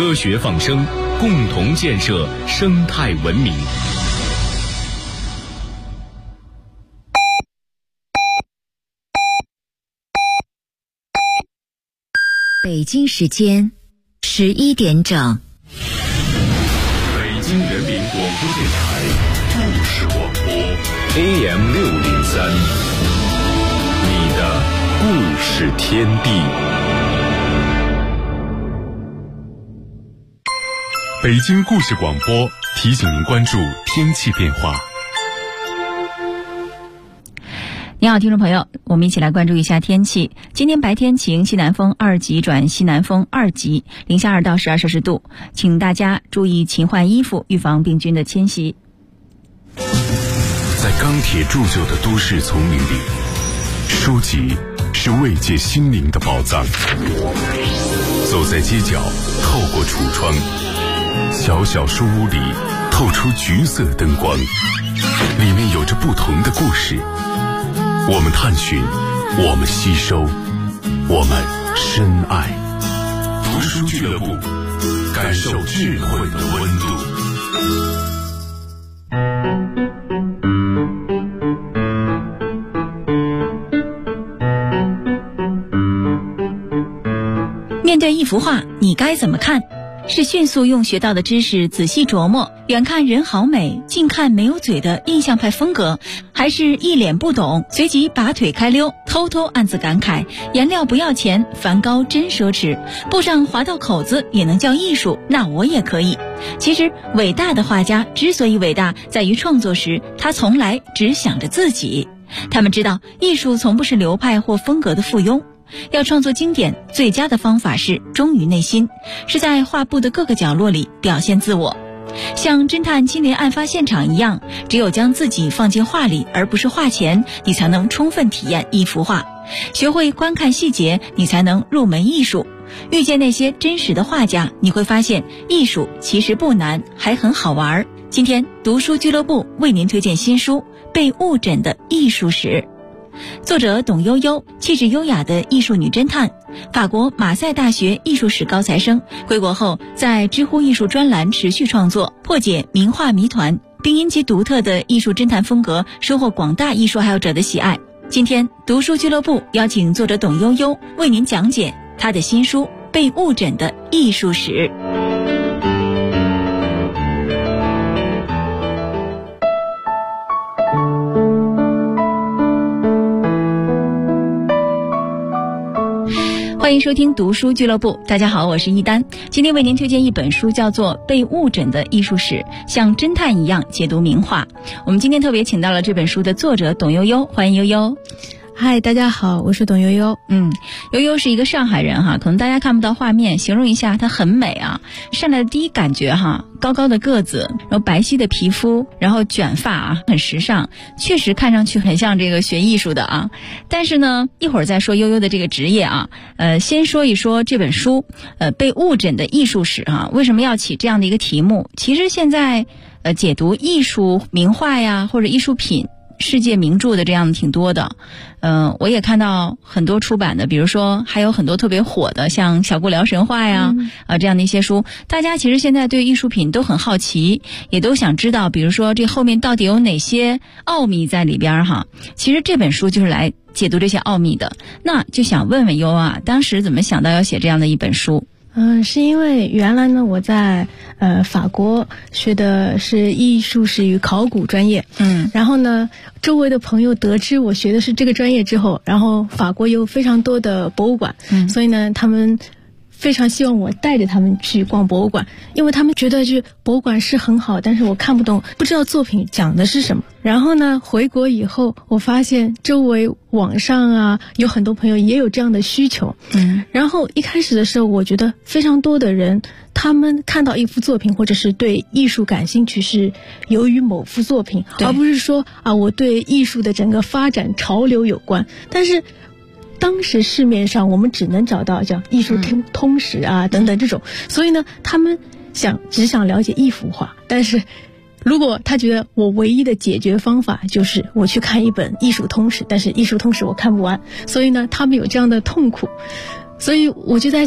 科学放声，共同建设生态文明。 北京时间11点整。 北京人民广播电台故事广播 AM603，你的故事天地。 北京故事广播提醒您关注天气变化。 你好，听众朋友，我们一起来关注一下天气。今天白天晴，西南风2级转西南风2级，零下2到12摄氏度，请大家注意勤换衣服，预防病菌的侵袭。 在钢铁铸就的都市丛林里，书籍是慰藉心灵的宝藏。走在街角，透过橱窗，小小书屋里透出橘色灯光，里面有着不同的故事。我们探寻，我们吸收，我们深爱。读书俱乐部，感受智慧的温度。 面对一幅画，你该怎么看？是迅速用学到的知识仔细琢磨，远看人好美，近看没有嘴的印象派风格，还是一脸不懂，随即拔腿开溜，偷偷暗自感慨，颜料不要钱，梵高真奢侈，布上划到口子也能叫艺术，那我也可以。其实伟大的画家之所以伟大，在于创作时他从来只想着自己。他们知道艺术从不是流派或风格的附庸，要创作经典，最佳的方法是忠于内心，是在画布的各个角落里表现自我。像侦探亲临案发现场一样，只有将自己放进画里，而不是画前，你才能充分体验一幅画。学会观看细节，你才能入门艺术。遇见那些真实的画家，你会发现艺术其实不难，还很好玩。今天读书俱乐部为您推荐新书《被误诊的艺术史》。作者董悠悠，气质优雅的艺术女侦探，法国马赛大学艺术史高材生，归国后在知乎艺术专栏持续创作，破解名画谜团，并因其独特的艺术侦探风格收获广大艺术爱好者的喜爱。今天读书俱乐部邀请作者董悠悠为您讲解她的新书《被误诊的艺术史》。欢迎收听读书俱乐部，大家好，我是一丹。今天为您推荐一本书，叫做《被误诊的艺术史》，像侦探一样解读名画。我们今天特别请到了这本书的作者董悠悠，欢迎悠悠。 嗨，大家好，我是董悠悠。 悠悠是一个上海人哈，可能大家看不到画面，形容一下，她很美啊。上来的第一感觉哈，高高的个子，然后白皙的皮肤，然后卷发啊，很时尚，确实看上去很像这个学艺术的啊。但是呢，一会儿再说悠悠的这个职业啊，先说一说这本书，被误诊的艺术史啊，为什么要起这样的一个题目？其实现在解读艺术名画呀，或者艺术品世界名著的这样挺多的。我也看到很多出版的，比如说还有很多特别火的，像小顾聊神话呀，这样的一些书。大家其实现在对艺术品都很好奇，也都想知道，比如说这后面到底有哪些奥秘在里边哈。其实这本书就是来解读这些奥秘的。那就想问问优啊，当时怎么想到要写这样的一本书？ 是因为原来呢，我在法国学的是艺术史与考古专业，然后呢，周围的朋友得知我学的是这个专业之后，然后法国有非常多的博物馆，所以呢，他们非常希望我带着他们去逛博物馆，因为他们觉得这博物馆是很好，但是我看不懂，不知道作品讲的是什么。然后呢，回国以后，我发现周围网上啊，有很多朋友也有这样的需求。然后一开始的时候，我觉得非常多的人，他们看到一幅作品或者是对艺术感兴趣是由于某幅作品，而不是说啊，我对艺术的整个发展潮流有关。但是当时市面上我们只能找到像艺术通史啊等等这种，所以呢，他们只想了解一幅画，但是如果他觉得我唯一的解决方法就是我去看一本艺术通史，但是艺术通史我看不完，所以呢，他们有这样的痛苦。所以我就在想，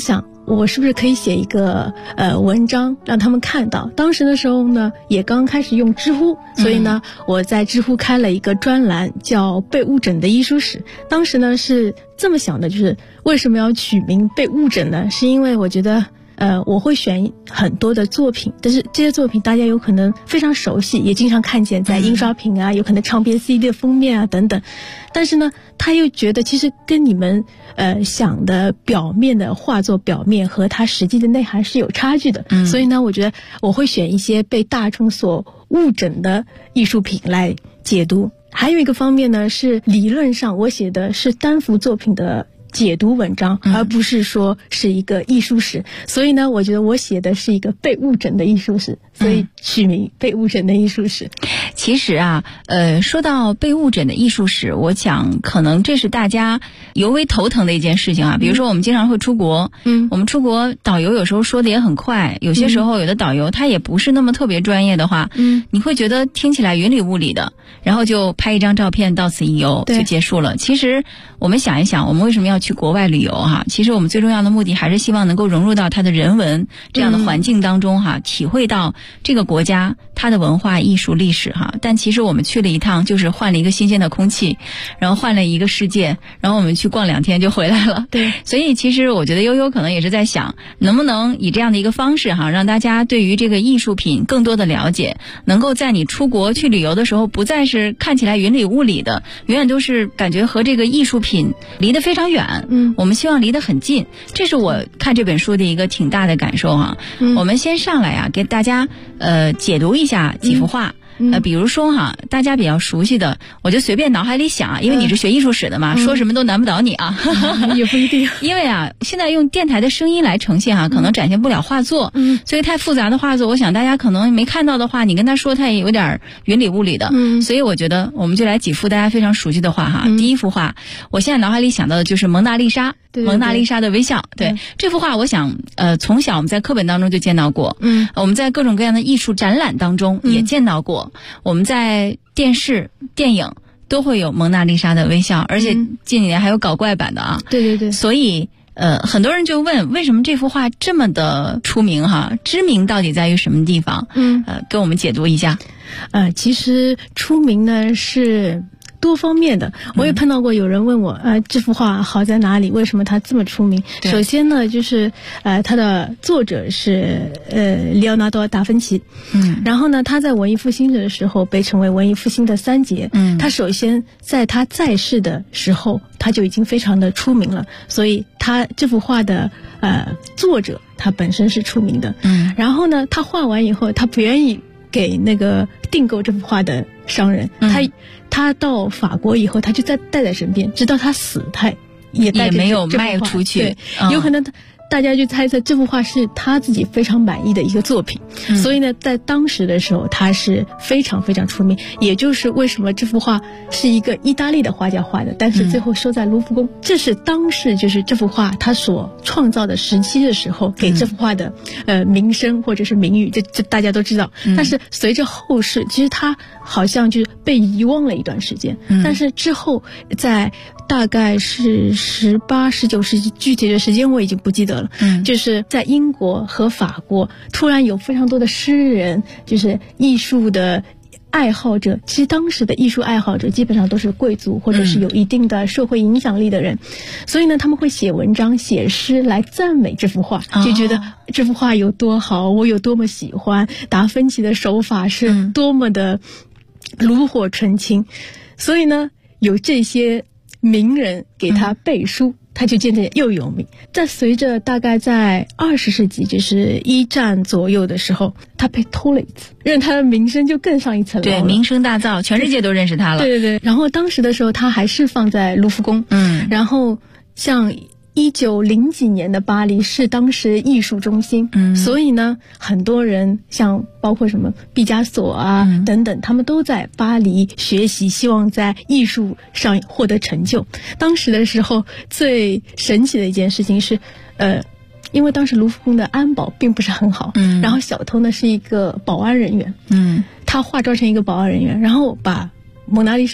我是不是可以写一个文章让他们看到。当时的时候呢也刚开始用知乎，所以呢我在知乎开了一个专栏叫被误诊的艺术史。当时呢是这么想的，就是为什么要取名被误诊呢？是因为我觉得我会选很多的作品，但是这些作品大家有可能非常熟悉，也经常看见在印刷品啊，有可能唱片 CD 的封面啊等等。但是呢，他又觉得其实跟你们想的表面的画作表面和它实际的内涵是有差距的。所以呢，我觉得我会选一些被大众所误诊的艺术品来解读。还有一个方面呢，是理论上我写的是单幅作品的解读文章，而不是说是一个艺术史。所以呢，我觉得我写的是一个被误诊的艺术史，所以取名被误诊的艺术史。 其实啊，说到被误诊的艺术史，我想可能这是大家尤为头疼的一件事情啊。比如说我们经常会出国，我们出国导游有时候说的也很快，有些时候有的导游他也不是那么特别专业的话，你会觉得听起来云里雾里的，然后就拍一张照片到此一游就结束了。其实我们想一想，我们为什么要去国外旅游哈？其实我们最重要的目的还是希望能够融入到它的人文这样的环境当中哈，体会到这个国家它的文化艺术历史哈。但其实我们去了一趟，就是换了一个新鲜的空气，然后换了一个世界，然后我们去逛2天就回来了。 对， 所以其实我觉得悠悠可能也是在想，能不能以这样的一个方式哈，让大家对于这个艺术品更多的了解，能够在你出国去旅游的时候，不再是看起来云里雾里的，永远都是感觉和这个艺术品离得非常远。我们希望离得很近，这是我看这本书的一个挺大的感受哈。我们先上来啊，给大家解读一下几幅画。比如说哈，大家比较熟悉的，我就随便脑海里想啊，因为你是学艺术史的嘛，说什么都难不倒你啊。 也不一定， 因为啊，现在用电台的声音来呈现哈，可能展现不了画作，所以太复杂的画作，我想大家可能没看到的话，你跟他说他也有点云里雾里的。所以我觉得我们就来几幅大家非常熟悉的画哈。第一幅画，我现在脑海里想到的就是蒙娜丽莎。蒙娜丽莎的微笑，对，这幅画我想从小我们在课本当中就见到过，我们在各种各样的艺术展览当中也见到过，我们在电视电影都会有蒙娜丽莎的微笑，而且近几年还有搞怪版的啊。 对对对。 所以很多人就问，为什么这幅画这么的出名哈？知名到底在于什么地方？给我们解读一下。 其实出名呢是多方面的。我也碰到过有人问我，这幅画好在哪里？为什么它这么出名？首先呢，就是它的作者是里奥纳多·达芬奇。然后呢，他在文艺复兴的时候被称为文艺复兴的三杰。他首先在他在世的时候，他就已经非常的出名了，所以他这幅画的作者他本身是出名的。然后呢，他画完以后，他不愿意给那个订购这幅画的商人，他到法国以后，他就带在身边，直到他死，他也没有卖出去。 对，有可能大家就猜测这幅画是他自己非常满意的一个作品。所以呢，在当时的时候，他是非常非常出名。也就是为什么这幅画是一个意大利的画家画的，但是最后收在卢浮宫，这是当时就是这幅画他所创造的时期的时候给这幅画的名声或者是名誉，这大家都知道。但是随着后世，其实他好像就是被遗忘了一段时间。但是之后在大概是18、19世纪，具体的时间我已经不记得了。就是在英国和法国，突然有非常多的诗人，就是艺术的爱好者。其实当时的艺术爱好者基本上都是贵族或者是有一定的社会影响力的人。所以呢，他们会写文章写诗来赞美这幅画，就觉得这幅画有多好，我有多么喜欢，达芬奇的手法是多么的炉火纯青。所以呢，有这些名人给他背书，他就渐渐又有名。再随着大概在20世纪，就是1战左右的时候，他被偷了一次，让他的名声就更上一层楼了。 对，名声大噪，全世界都认识他了。 对对对。然后当时的时候，他还是放在卢浮宫。然后像1900几年的巴黎是当时艺术中心。所以呢，很多人像包括什么毕加索啊等等，他们都在巴黎学习，希望在艺术上获得成就。当时的时候最神奇的一件事情是因为当时卢浮宫的安保并不是很好，然后小偷呢是一个保安人员，他化妆成一个保安人员，然后把蒙娜丽莎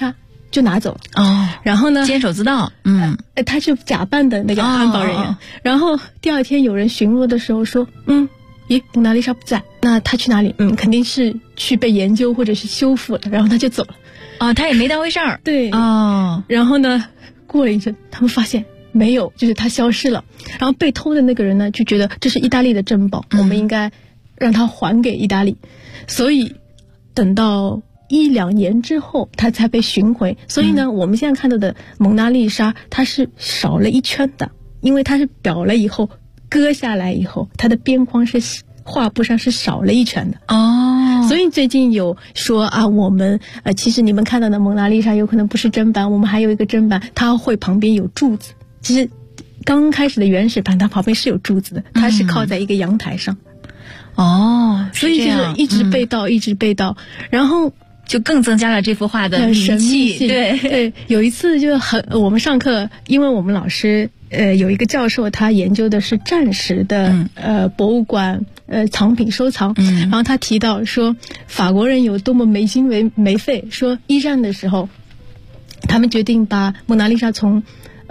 就拿走了然后呢， 监守自盗， 他是假扮的那个安保人员。然后第二天有人巡逻的时候说，咦，蒙娜丽莎不在，那他去哪里？肯定是去被研究或者是修复了，然后他就走了。 他也没当回事儿。 对然后呢，过了一阵，他们发现没有，就是他消失了。然后被偷的那个人呢，就觉得这是意大利的珍宝，我们应该让他还给意大利。所以等到1-2年之后它才被寻回。所以呢，我们现在看到的蒙娜丽莎它是少了一圈的，因为它是裱了以后割下来以后，它的边框是画布上是少了一圈的所以最近有说我们其实你们看到的蒙娜丽莎有可能不是真版，我们还有一个真版，它会旁边有柱子。其实刚开始的原始版它旁边是有柱子的，它是靠在一个阳台上所以就是一直被盗一直被盗，然后就更增加了这幅画的神秘性。 对，有一次就我们上课，因为我们老师有一个教授，他研究的是战时的博物馆藏品收藏然后他提到说法国人有多么没心没肺，说一战的时候他们决定把蒙娜丽莎从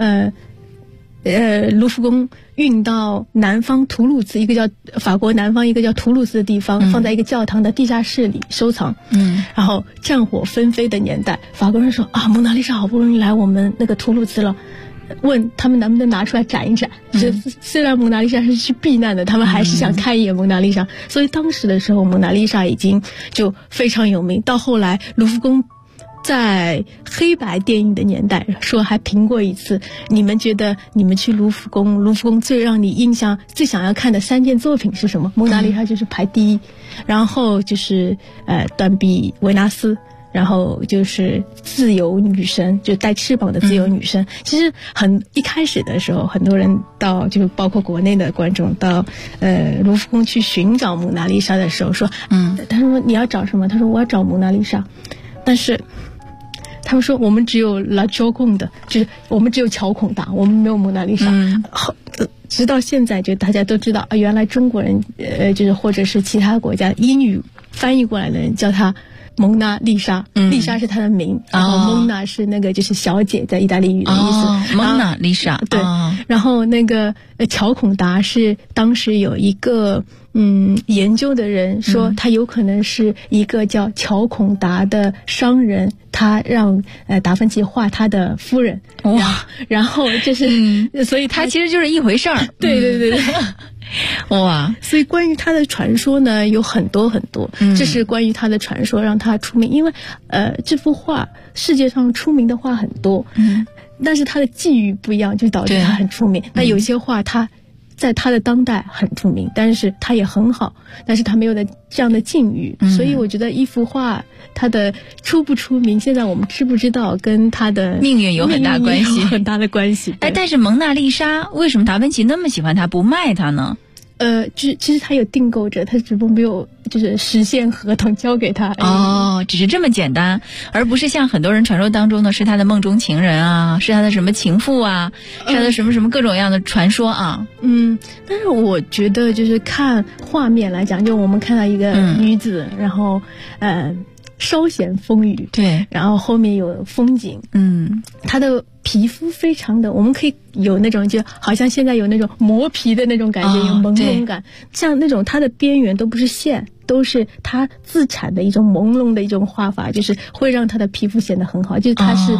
卢浮宫运到南方图鲁兹，一个叫法国南方一个叫图鲁兹的地方，放在一个教堂的地下室里收藏然后战火纷飞的年代，法国人说蒙娜丽莎好不容易来我们那个图鲁兹了，问他们能不能拿出来展一展虽然蒙娜丽莎是去避难的，他们还是想看一眼蒙娜丽莎所以当时的时候蒙娜丽莎已经就非常有名。到后来卢浮宫在黑白电影的年代说还评过一次，你们觉得你们去卢浮宫最让你印象最想要看的3件作品是什么？蒙娜丽莎就是排第一然后就是断臂维纳斯，然后就是自由女神，就带翅膀的自由女神其实一开始的时候很多人到就包括国内的观众到卢浮宫去寻找蒙娜丽莎的时候说他说你要找什么？他说我要找蒙娜丽莎，但是他们说我们只有La Gioconda，就是我们只有乔孔达，我们没有蒙娜丽莎直到现在就大家都知道原来中国人就是或者是其他国家英语翻译过来的人叫她蒙娜丽莎丽莎是她的名然后蒙娜是那个就是小姐在意大利语的意思蒙娜丽莎对然后那个乔孔达是当时有一个研究的人说他有可能是一个叫乔孔达的商人，他让达芬奇画他的夫人然后就是所以他其实就是一回事儿对哇， 所以关于他的传说呢有很多很多这是关于他的传说让他出名，因为这幅画世界上出名的画很多但是他的际遇不一样就导致他很出名那有些画他在他的当代很出名，但是他也很好，但是他没有的这样的境遇所以我觉得一幅画他的出不出名现在我们知不知道跟他的命运有很大关系很大的关系但是蒙娜丽莎为什么达芬奇那么喜欢她不卖她呢？ 其实他有订购者，他只不过没有就是实现合同交给他只是这么简单，而不是像很多人传说当中的是他的梦中情人啊，是他的什么情妇啊，是他的什么什么各种样的传说啊但是我觉得就是看画面来讲，就我们看到一个女子然后稍显丰腴对， 然后后面有风景她的皮肤非常的我们可以有那种就好像现在有那种磨皮的那种感觉有朦胧感像那种它的边缘都不是线，都是它自产的一种朦胧的一种画法，就是会让它的皮肤显得很好，就是它是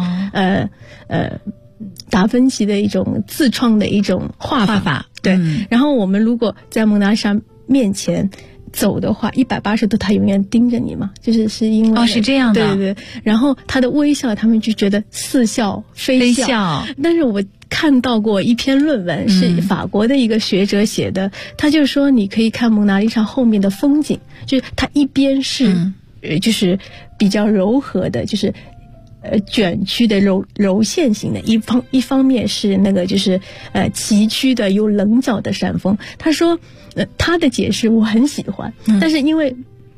达芬奇的一种自创的一种画法对然后我们如果在蒙娜丽莎面前走的话180度他永远盯着你嘛，是因为是这样的对然后他的微笑他们就觉得似笑非笑但是我看到过一篇论文是法国的一个学者写的他就说你可以看蒙娜丽莎后面的风景，就是它一边是就是比较柔和的就是卷曲的柔线型的一方面是那个就是崎岖的有棱角的山峰他说他的解释我很喜欢但是因为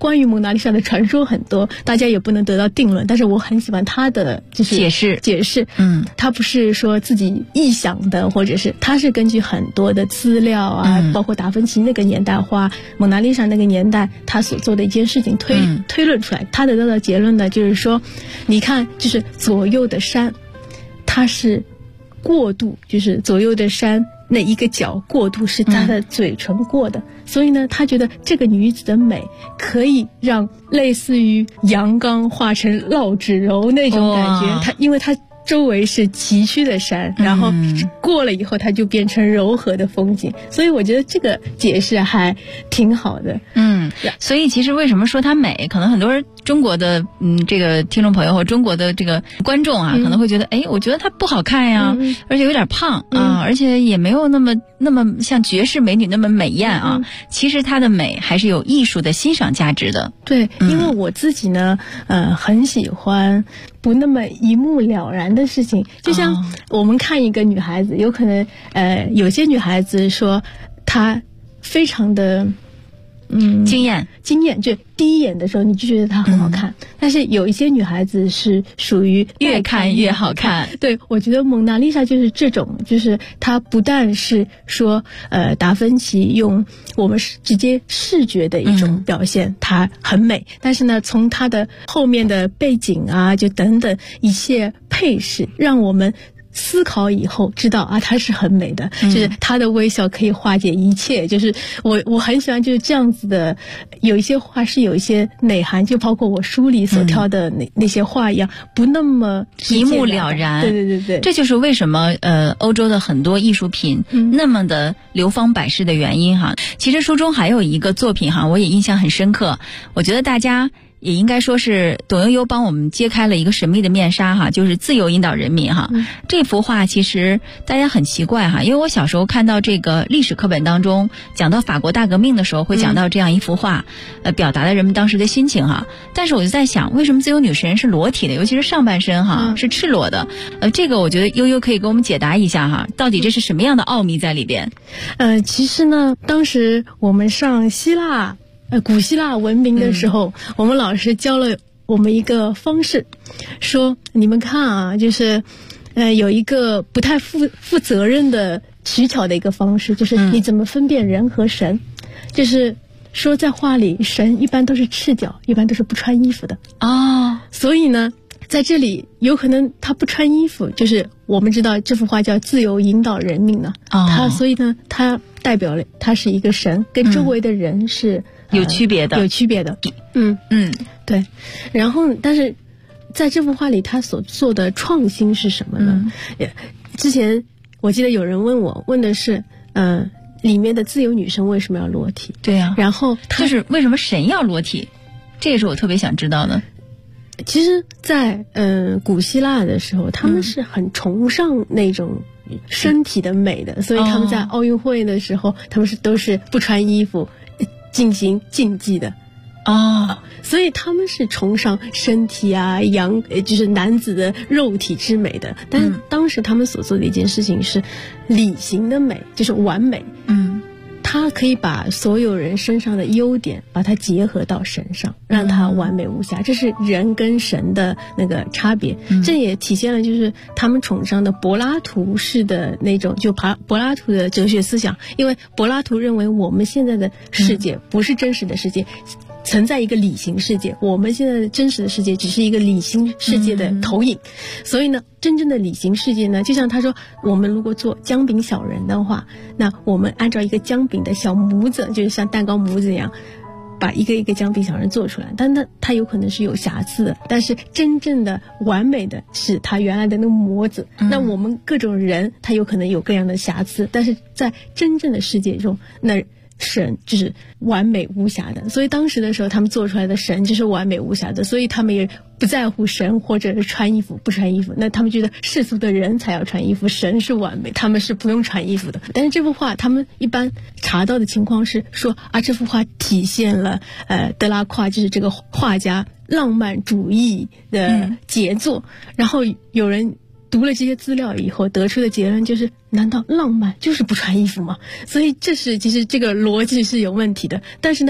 关于蒙娜丽莎的传说很多，大家也不能得到定论，但是我很喜欢他的就是解释。他不是说自己臆想的，或者是他是根据很多的资料啊，包括达芬奇那个年代画蒙娜丽莎那个年代他所做的一件事情推论出来，他得到的结论呢就是说，你看就是左右的山，它是过渡，就是左右的山那一个角过渡是他的嘴唇过的，所以呢他觉得这个女子的美可以让类似于阳刚化成绕指柔那种感觉，因为他周围是崎岖的山，然后过了以后它就变成柔和的风景，所以我觉得这个解释还挺好的。 所以其实为什么说它美，可能很多人中国的这个听众朋友或中国的这个观众啊，可能会觉得我觉得它不好看呀，而且有点胖啊，而且也没有那么像绝世美女那么美艳啊。其实它的美还是有艺术的欣赏价值的。 对，因为我自己呢很喜欢不那么一目了然的事情，就像我们看一个女孩子，有可能有些女孩子说她非常的惊艳，就第一眼的时候你就觉得她很好看，但是有一些女孩子是属于越看越好看。 对，我觉得蒙娜丽莎就是这种，就是她不但是说达芬奇用我们直接视觉的一种表现，她很美，但是呢从她的后面的背景啊就等等一切配饰，让我们思考以后知道啊，她是很美的，就是她的微笑可以化解一切，就是我很喜欢就是这样子的，有一些画是有一些内涵，就包括我书里所挑的那些画一样，不那么一目了然。 对， 这就是为什么欧洲的很多艺术品那么的流芳百世的原因哈。其实书中还有一个作品哈，我也印象很深刻，我觉得大家也应该说是董悠悠帮我们揭开了一个神秘的面纱哈，就是自由引导人民哈。这幅画其实大家很奇怪哈，因为我小时候看到这个历史课本当中讲到法国大革命的时候会讲到这样一幅画，表达了人们当时的心情哈。但是我就在想，为什么自由女神是裸体的，尤其是上半身哈是赤裸的？这个我觉得悠悠可以给我们解答一下哈，到底这是什么样的奥秘在里边？ 其实呢，当时我们上古希腊文明的时候，我们老师教了我们一个方式，说你们看啊，就是有一个不太负责任的取巧的一个方式，就是你怎么分辨人和神，就是说在画里神一般都是赤脚，一般都是不穿衣服的所以呢在这里有可能他不穿衣服，就是我们知道这幅画叫自由引导人民呢所以呢他代表了他是一个神，跟周围的人是有区别的。 对。然后但是在这幅画里他所做的创新是什么呢？之前我记得有人问的是里面的自由女神为什么要裸体？ 对啊， 然后就是为什么神要裸体，这也是我特别想知道的。 其实在古希腊的时候他们是很崇尚那种身体的美的，所以他们在奥运会的时候他们都是不穿衣服进行竞技的所以他们是崇尚身体啊就是男子的肉体之美的。但是当时他们所做的一件事情是理性的美，就是完美。他可以把所有人身上的优点把它结合到神上，让它完美无瑕，这是人跟神的那个差别。这也体现了就是他们崇尚的柏拉图式的那种柏拉图的哲学思想，因为柏拉图认为我们现在的世界不是真实的世界，存在一个理性世界，我们现在的真实的世界只是一个理性世界的投影。所以呢真正的理性世界呢，就像他说我们如果做姜饼小人的话，那我们按照一个姜饼的小模子，就是像蛋糕模子一样把一个一个姜饼小人做出来，但它有可能是有瑕疵的，但是真正的完美的是它原来的那个模子。那我们各种人他有可能有各样的瑕疵，但是在真正的世界中那神就是完美无瑕的，所以当时的时候他们做出来的神就是完美无瑕的，所以他们也不在乎神或者是穿衣服不穿衣服，那他们觉得世俗的人才要穿衣服，神是完美，他们是不用穿衣服的。但是这幅画他们一般查到的情况是说这幅画体现了德拉夸就是这个画家浪漫主义的杰作。然后有人读了这些资料以后得出的结论就是，难道浪漫就是不穿衣服吗？所以其实这个逻辑是有问题的。但是呢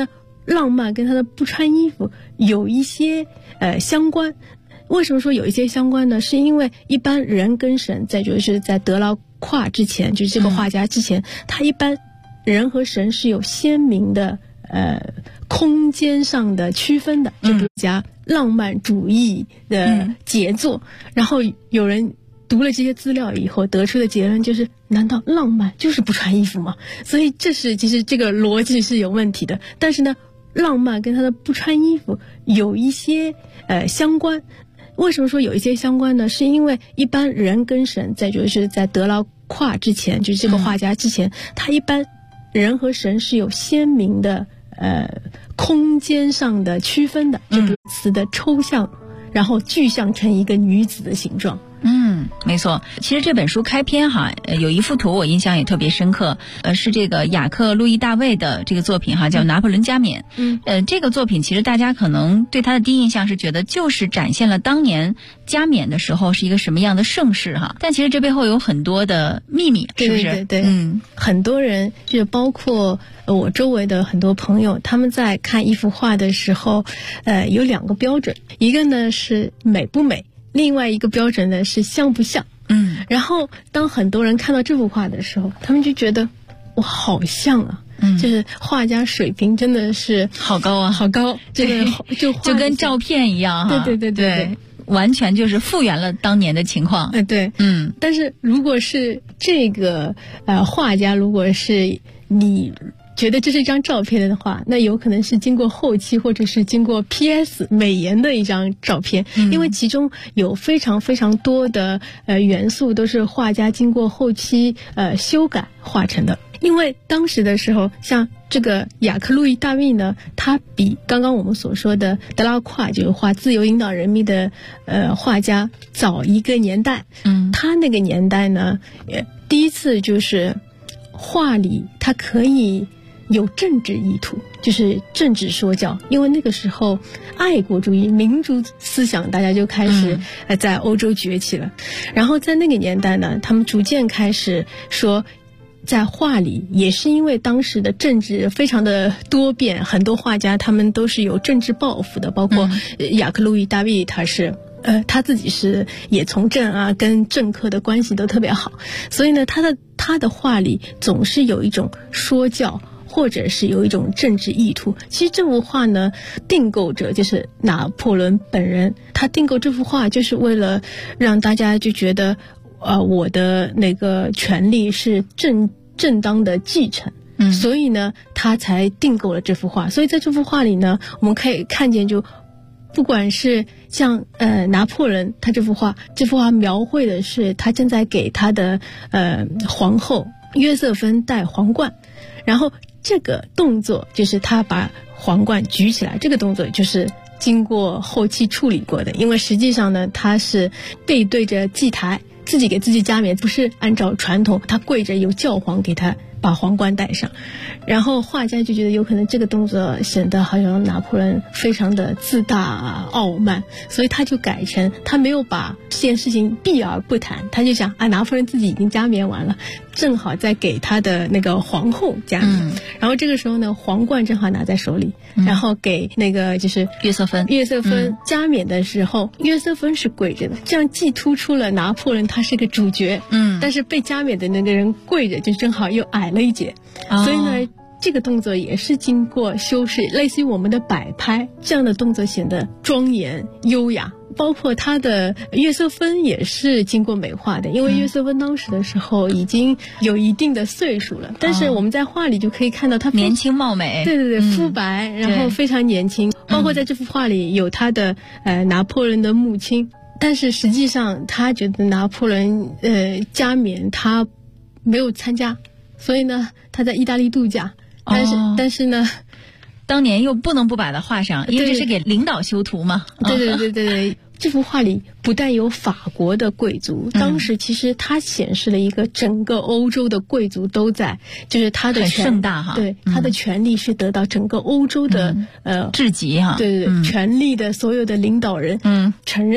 浪漫跟他的不穿衣服有一些相关。为什么说有一些相关呢？是因为一般人跟神，再就是在德拉胯之前，就是这个画家之前，他一般人和神是有鲜明的空间上的区分的，就比如讲浪漫主义的杰作，然后有人读了这些资料以后得出的结论就是，难道浪漫就是不穿衣服吗？所以其实这个逻辑是有问题的。但是呢，浪漫跟他的不穿衣服有一些相关。为什么说有一些相关呢？是因为一般人跟神，再就是在德拉胯之前，就是这个画家之前，他一般人和神是有鲜明的空间上的区分的，就比如词的抽象，然后具象成一个女子的形状。 没错。其实这本书开篇有一幅图我印象也特别深刻，是这个雅克·路易·大卫的这个作品叫《拿破仑加冕》。这个作品其实大家可能对他的第一印象是觉得就是展现了当年加冕的时候是一个什么样的盛世但其实这背后有很多的秘密，是不是？ 对，很多人就是包括我周围的很多朋友，他们在看一幅画的时候，有两个标准，一个呢是美不美，另外一个标准呢是像不像。然后当很多人看到这幅画的时候，他们就觉得哇，好像啊，就是画家水平真的是好高啊， 好高，这个就跟照片一样对，完全就是复原了当年的情况。 对，但是如果是这个画家，如果是你觉得这是一张照片的话，那有可能是经过后期或者是经过 PS 美颜的一张照片，因为其中有非常非常多的元素都是画家经过后期修改画成的。因为当时的时候，像这个雅克·路易·大卫呢，他比刚刚我们所说的德拉胯，就是画自由引导人民的画家早一个年代。他那个年代呢，第一次就是画里他可以有政治意图，就是政治说教。因为那个时候爱国主义民族思想大家就开始在欧洲崛起了。然后在那个年代呢，他们逐渐开始说在画里，也是因为当时的政治非常的多变，很多画家他们都是有政治抱负的，包括雅克·路易·大卫，他自己是也从政跟政客的关系都特别好，所以呢他的画里总是有一种说教，或者是有一种政治意图。其实这幅画呢，订购者就是拿破仑本人，他订购这幅画就是为了让大家就觉得我的那个权利是正当的继承。所以呢他才订购了这幅画。所以在这幅画里呢，我们可以看见，就不管是像拿破仑，他这幅画描绘的是他正在给他的皇后约瑟芬戴皇冠，然后这个动作就是他把皇冠举起来，这个动作就是经过后期处理过的。因为实际上呢，他是背对着祭台，自己给自己加冕，不是按照传统，他跪着由教皇给他把皇冠戴上。然后画家就觉得有可能这个动作显得好像拿破仑非常的自大傲慢，所以他就改成他没有把这件事情避而不谈，他就想拿破仑自己已经加冕完了，正好在给他的那个皇后加冕。然后这个时候呢，皇冠正好拿在手里，然后给那个就是约瑟芬加冕的时候，约瑟芬是跪着的，这样既突出了拿破仑他是个主角，但是被加冕的那个人跪着，就正好又矮了一截。所以呢这个动作也是经过修饰，类似于我们的摆拍，这样的动作显得庄严优雅。包括他的约瑟芬也是经过美化的，因为约瑟芬当时的时候已经有一定的岁数了，但是我们在画里就可以看到他年轻貌美， 对，肤白，然后非常年轻。包括在这幅画里有他的拿破仑的母亲，但是实际上他觉得拿破仑加冕他没有参加，所以呢他在意大利度假。但是呢当年又不能不把它画上，因为这是给领导修图嘛。 对，这幅画里不但有法国的贵族，当时其实它显示了一个整个欧洲的贵族都在，就是他的很盛大对，他的权力是得到整个欧洲的至极对，权力的所有的领导人承认。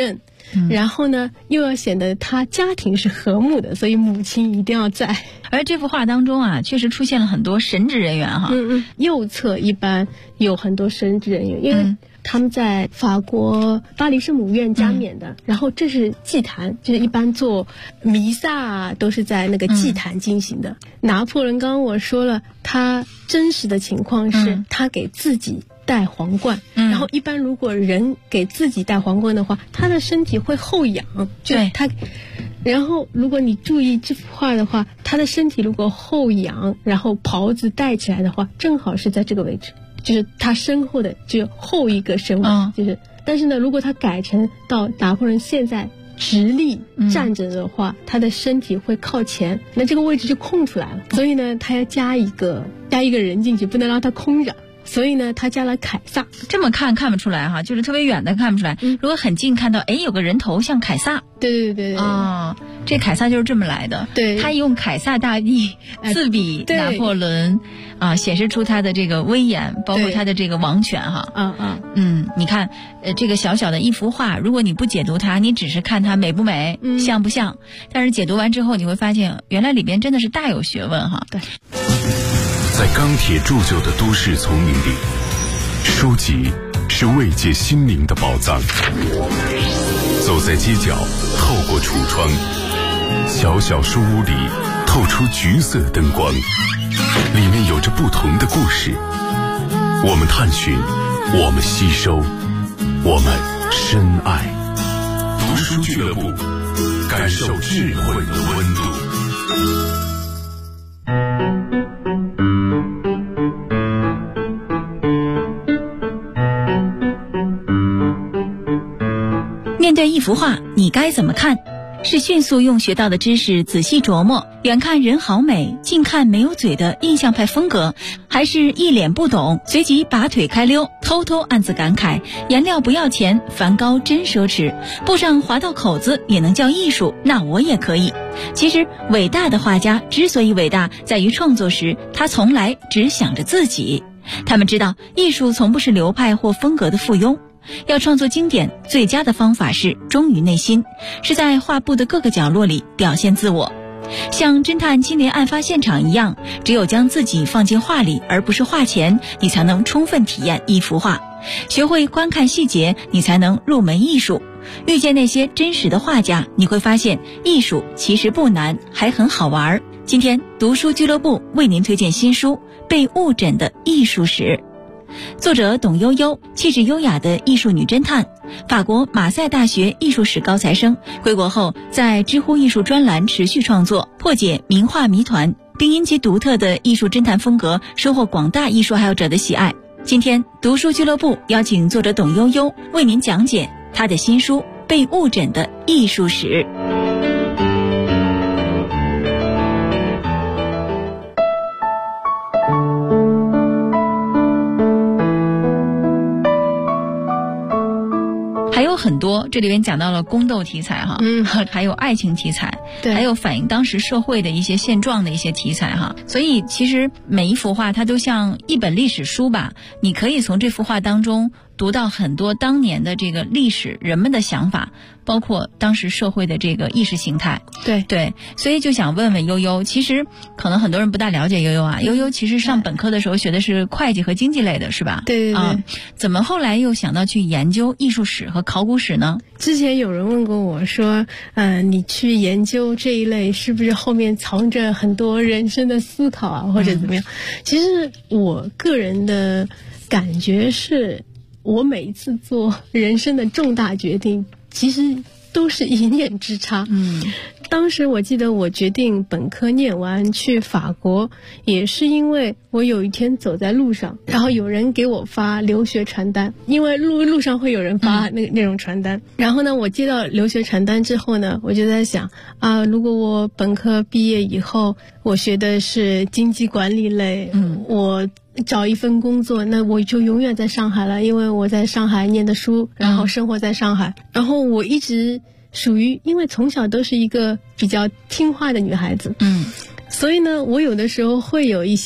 然后呢又要显得他家庭是和睦的，所以母亲一定要在。 而这幅画当中啊，确实出现了很多神职人员哈。 右侧一般有很多神职人员，因为他们在法国巴黎圣母院加冕的，然后这是祭坛，就是一般做弥撒都是在那个祭坛进行的。拿破仑刚刚我说了，他真实的情况是他给自己戴皇冠，然后一般如果人给自己戴皇冠的话，他的身体会后仰， 对他。然后如果你注意这幅画的话，他的身体如果后仰，然后袍子戴起来的话，正好是在这个位置，就是他身后的就后一个身位，就是但是呢，如果他改成到拿破仑现在直立站着的话，他的身体会靠前，那这个位置就空出来了。所以呢，他要加一个人进去，不能让他空着。所以呢，他加了凯撒。 这么看不出来哈，就是特别远的看不出来。如果很近看到，有个人头像凯撒。 对这凯撒就是这么来的。 对， 他用凯撒大帝自比拿破仑显示出他的这个威严，包括他的这个王权哈。你看这个小小的一幅画，如果你不解读它，你只是看它美不美，像不像，但是解读完之后，你会发现原来里边真的是大有学问哈。 对。 在钢铁铸就的都市丛林里，书籍是慰藉心灵的宝藏。走在街角，透过橱窗，小小书屋里透出橘色灯光，里面有着不同的故事。我们探寻，我们吸收，我们深爱。读书俱乐部，感受智慧的温度。 面对一幅画，你该怎么看？是迅速用学到的知识仔细琢磨，远看人好美，近看没有嘴的印象派风格，还是一脸不懂，随即拔腿开溜，偷偷暗自感慨，颜料不要钱，梵高真奢侈，布上划到口子也能叫艺术，那我也可以。其实伟大的画家之所以伟大，在于创作时他从来只想着自己。他们知道艺术从不是流派或风格的附庸，要创作经典，最佳的方法是忠于内心，是在画布的各个角落里表现自我。像侦探亲临案发现场一样，只有将自己放进画里，而不是画前，你才能充分体验一幅画。学会观看细节，你才能入门艺术。遇见那些真实的画家，你会发现艺术其实不难，还很好玩。今天读书俱乐部为您推荐新书《被误诊的艺术史》。作者董悠悠，气质优雅的艺术女侦探，法国马赛大学艺术史高材生，归国后在知乎艺术专栏持续创作，破解名画谜团，并因其独特的艺术侦探风格收获广大艺术爱好者的喜爱。今天读书俱乐部邀请作者董悠悠为您讲解她的新书《被误诊的艺术史》。还有很多，这里边讲到了宫斗题材哈，还有爱情题材， 对， 还有反映当时社会的一些现状的一些题材哈。所以其实每一幅画它都像一本历史书吧，你可以从这幅画当中读到很多当年的这个历史人们的想法，包括当时社会的这个意识形态。对，所以就想问问悠悠，其实可能很多人不大了解悠悠啊。悠悠其实上本科的时候学的是会计和经济类的，是吧？ 对怎么后来又想到去研究艺术史和考古史呢？ 之前有人问过我说，你去研究这一类是不是后面藏着很多人生的思考啊，或者怎么样？其实我个人的感觉是，我每一次做人生的重大决定，其实都是一念之差。当时我记得我决定本科念完去法国，也是因为我有一天走在路上，然后有人给我发留学传单，因为路上会有人发那种传单。然后呢，我接到留学传单之后呢，我就在想如果我本科毕业以后，我学的是经济管理类，我找一份工作，那我就永远在上海了，因为我在上海念的书，然后生活在上海。然后我一直属于，因为从小都是一个比较听话的女孩子，所以呢，我有的时候会有一些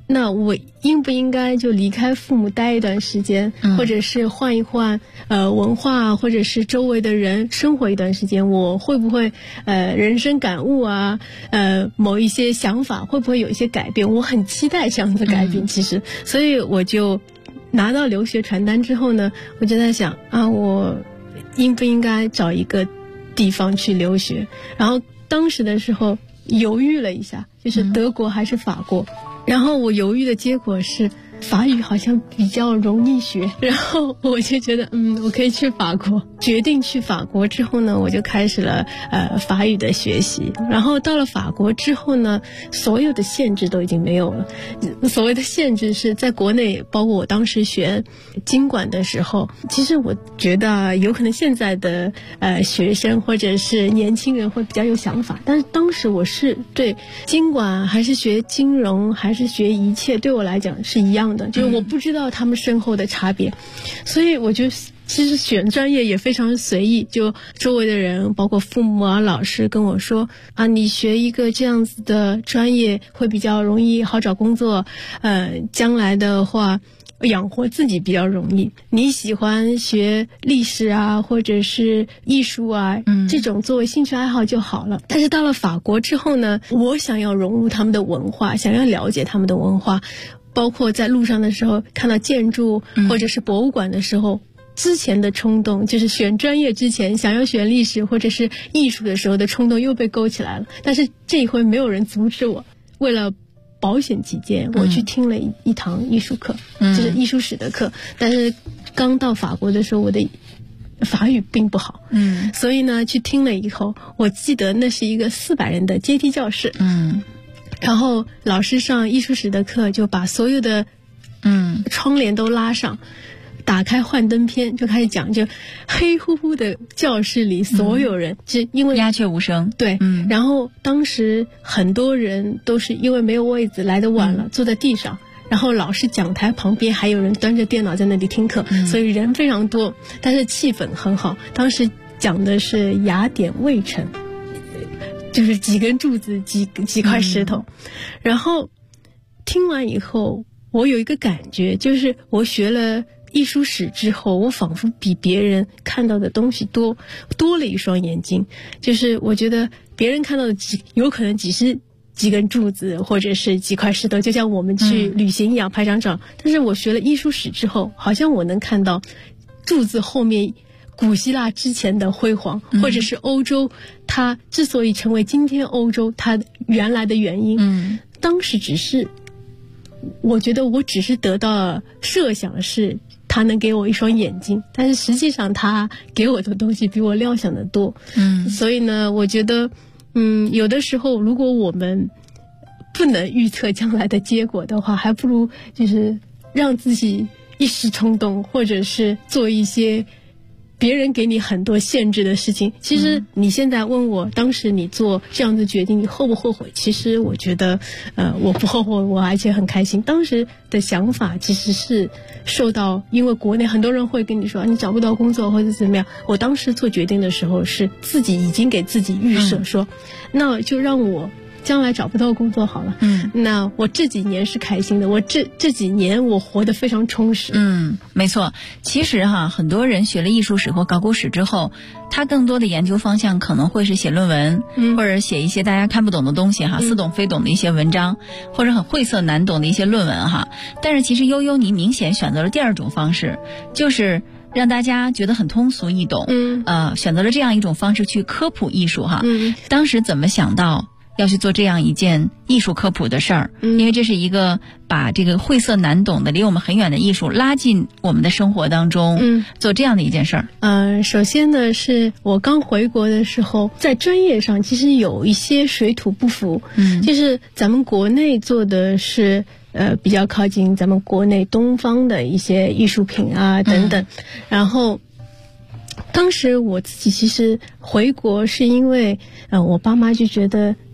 那我应不应该就离开父母待一段时间，或者是换一换文化，或者是周围的人生活一段时间，我会不会人生感悟啊，某一些想法会不会有一些改变？我很期待这样的改变，其实，所以我就拿到留学传单之后呢，我就在想啊，我应不应该找一个地方去留学？然后当时的时候犹豫了一下，就是德国还是法国。然后我犹豫的结果是法语好像比较容易学，然后我就觉得我可以去法国。决定去法国之后呢，我就开始了法语的学习。然后到了法国之后呢，所有的限制都已经没有了。所谓的限制是在国内，包括我当时学经管的时候，其实我觉得有可能现在的学生或者是年轻人会比较有想法，但是当时我是对经管还是学金融还是学一切，对我来讲是一样的，就是我不知道他们身后的差别，所以我就其实选专业也非常随意，就周围的人包括父母啊老师跟我说啊，你学一个这样子的专业会比较容易好找工作，将来的话养活自己比较容易，你喜欢学历史啊或者是艺术啊，这种作为兴趣爱好就好了。但是到了法国之后呢，我想要融入他们的文化，想要了解他们的文化，包括在路上的时候看到建筑或者是博物馆的时候，之前的冲动，就是选专业之前想要选历史或者是艺术的时候的冲动又被勾起来了。但是这一回没有人阻止我，为了保险起见，我去听了一堂艺术课，就是艺术史的课。但是刚到法国的时候，我的法语并不好，所以呢去听了以后，我记得那是一个400人的阶梯教室，然后老师上艺术史的课就把所有的窗帘都拉上，打开幻灯片就开始讲，就黑乎乎的教室里所有人就因为鸦雀无声， 对，然后当时很多人都是因为没有位子来得晚了，坐在地上，然后老师讲台旁边还有人端着电脑在那里听课，所以人非常多，但是气氛很好。当时讲的是雅典卫城，就是几根柱子几块石头，然后听完以后我有一个感觉，就是我学了艺术史之后，我仿佛比别人看到的东西多了一双眼睛。就是我觉得别人看到的有可能只是几根柱子或者是几块石头，就像我们去旅行一样拍张照，但是我学了艺术史之后，好像我能看到柱子后面古希腊之前的辉煌，或者是欧洲它之所以成为今天欧洲它原来的原因。当时我觉得我只是得到设想是他能给我一双眼睛，但是实际上他给我的东西比我料想的多。所以呢我觉得有的时候如果我们不能预测将来的结果的话，还不如就是让自己一时冲动，或者是做一些别人给你很多限制的事情。其实你现在问我当时你做这样的决定你后不后悔，其实我觉得我不后悔，我而且很开心。当时的想法其实是受到因为国内很多人会跟你说你找不到工作或者怎么样，我当时做决定的时候是自己已经给自己预设说那就让我将来找不到工作好了，那我这几年是开心的，我这几年我活得非常充实。 没错。其实很多人学了艺术史或考古史之后，他更多的研究方向可能会是写论文，或者写一些大家看不懂的东西似懂非懂的一些文章，或者很晦涩难懂的一些论文但是其实悠悠你明显选择了第二种方式，就是让大家觉得很通俗易懂，选择了这样一种方式去科普艺术当时怎么想到要去做这样一件艺术科普的事儿？因为这是一个把这个晦涩难懂的离我们很远的艺术拉进我们的生活当中，做这样的一件事儿。 首先呢是我刚回国的时候，在专业上其实有一些水土不服，就是咱们国内做的是比较靠近咱们国内东方的一些艺术品啊等等，然后当时我自己其实回国是因为我爸妈就觉得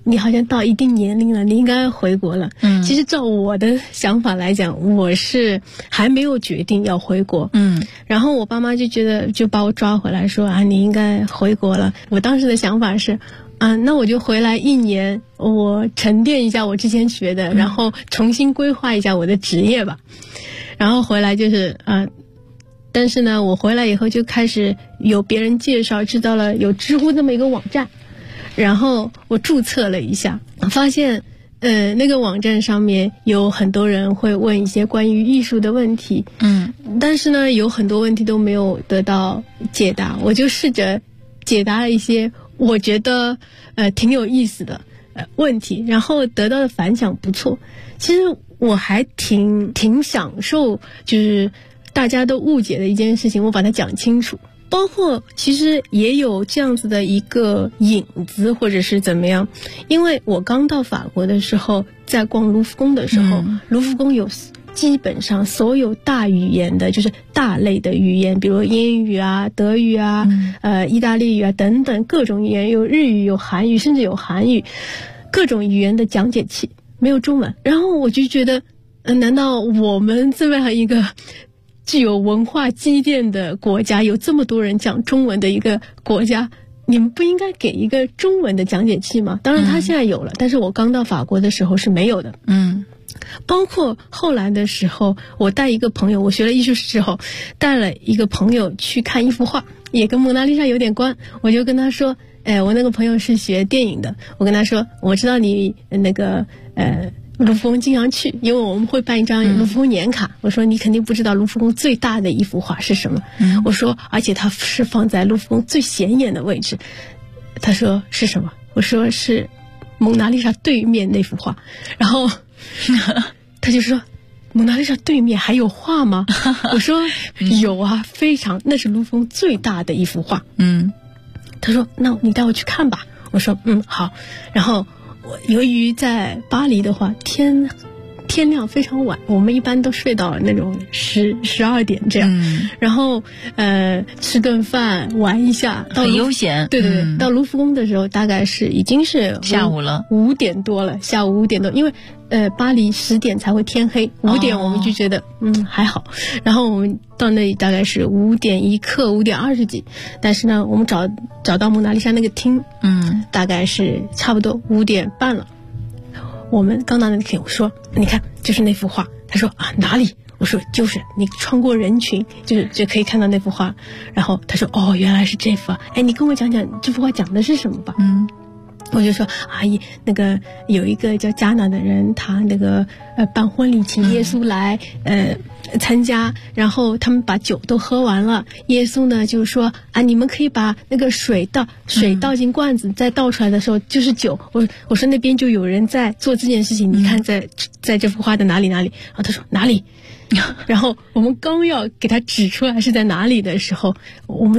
你好像到一定年龄了，你应该回国了。其实照我的想法来讲，我是还没有决定要回国。然后我爸妈就觉得，就把我抓回来说啊，你应该回国了。我当时的想法是，那我就回来1年，我沉淀一下我之前学的，然后重新规划一下我的职业吧。然后回来就是但是呢，我回来以后就开始有别人介绍，知道了有知乎这么一个网站。然后我注册了一下，发现那个网站上面有很多人会问一些关于艺术的问题，但是呢有很多问题都没有得到解答。我就试着解答了一些我觉得挺有意思的问题，然后得到的反响不错。其实我还挺享受就是大家都误解的一件事情，我把它讲清楚。包括其实也有这样子的一个影子或者是怎么样，因为我刚到法国的时候，在逛卢浮宫的时候，卢浮宫有基本上所有大语言的，就是大类的语言，比如英语啊、德语啊、意大利语啊等等各种语言，有日语、有韩语，甚至有韩语，各种语言的讲解器，没有中文。然后我就觉得，难道我们这么样一个具有文化积淀的国家，有这么多人讲中文的一个国家，你们不应该给一个中文的讲解器吗？当然他现在有了，但是我刚到法国的时候是没有的。包括后来的时候，我带一个朋友，我学了艺术史之后，带了一个朋友去看一幅画，也跟蒙娜丽莎有点关。我就跟他说，我那个朋友是学电影的，我跟他说，我知道你那个卢浮宫经常去，因为我们会办一张卢浮宫年卡。我说你肯定不知道卢浮宫最大的一幅画是什么。我说而且它是放在卢浮宫最显眼的位置。他说是什么？我说是蒙娜丽莎对面那幅画。然后他就说蒙娜丽莎对面还有画吗？我说有啊，非常，那是卢浮宫最大的一幅画。他说那你带我去看吧。我说好。然后由于在巴黎的话，天亮非常晚，我们一般都睡到那种12点这样。然后吃顿饭玩一下， 很悠闲。 对，到卢浮宫的时候大概是已经是下午了 ，5点多了，下午5点多，因为巴黎10点才会天黑，5点我们就觉得还好。然后我们到那里大概是5点一刻，5点20几，但是呢我们找到蒙娜丽莎那个厅，大概是差不多5点半了。我们刚到那里厅，我说你看就是那幅画。他说哪里？我说就是你穿过人群就可以看到那幅画。然后他说原来是这幅啊，你跟我讲讲这幅画讲的是什么吧。我就说阿姨，那个有一个叫加纳的人，他那个办婚礼请耶稣来参加，然后他们把酒都喝完了，耶稣呢就说你们可以把那个水倒进罐子，再倒出来的时候就是酒。我说那边就有人在做这件事情，你看在这幅画的哪里。然后他说哪里？然后我们刚要给他指出来是在哪里的时候，我们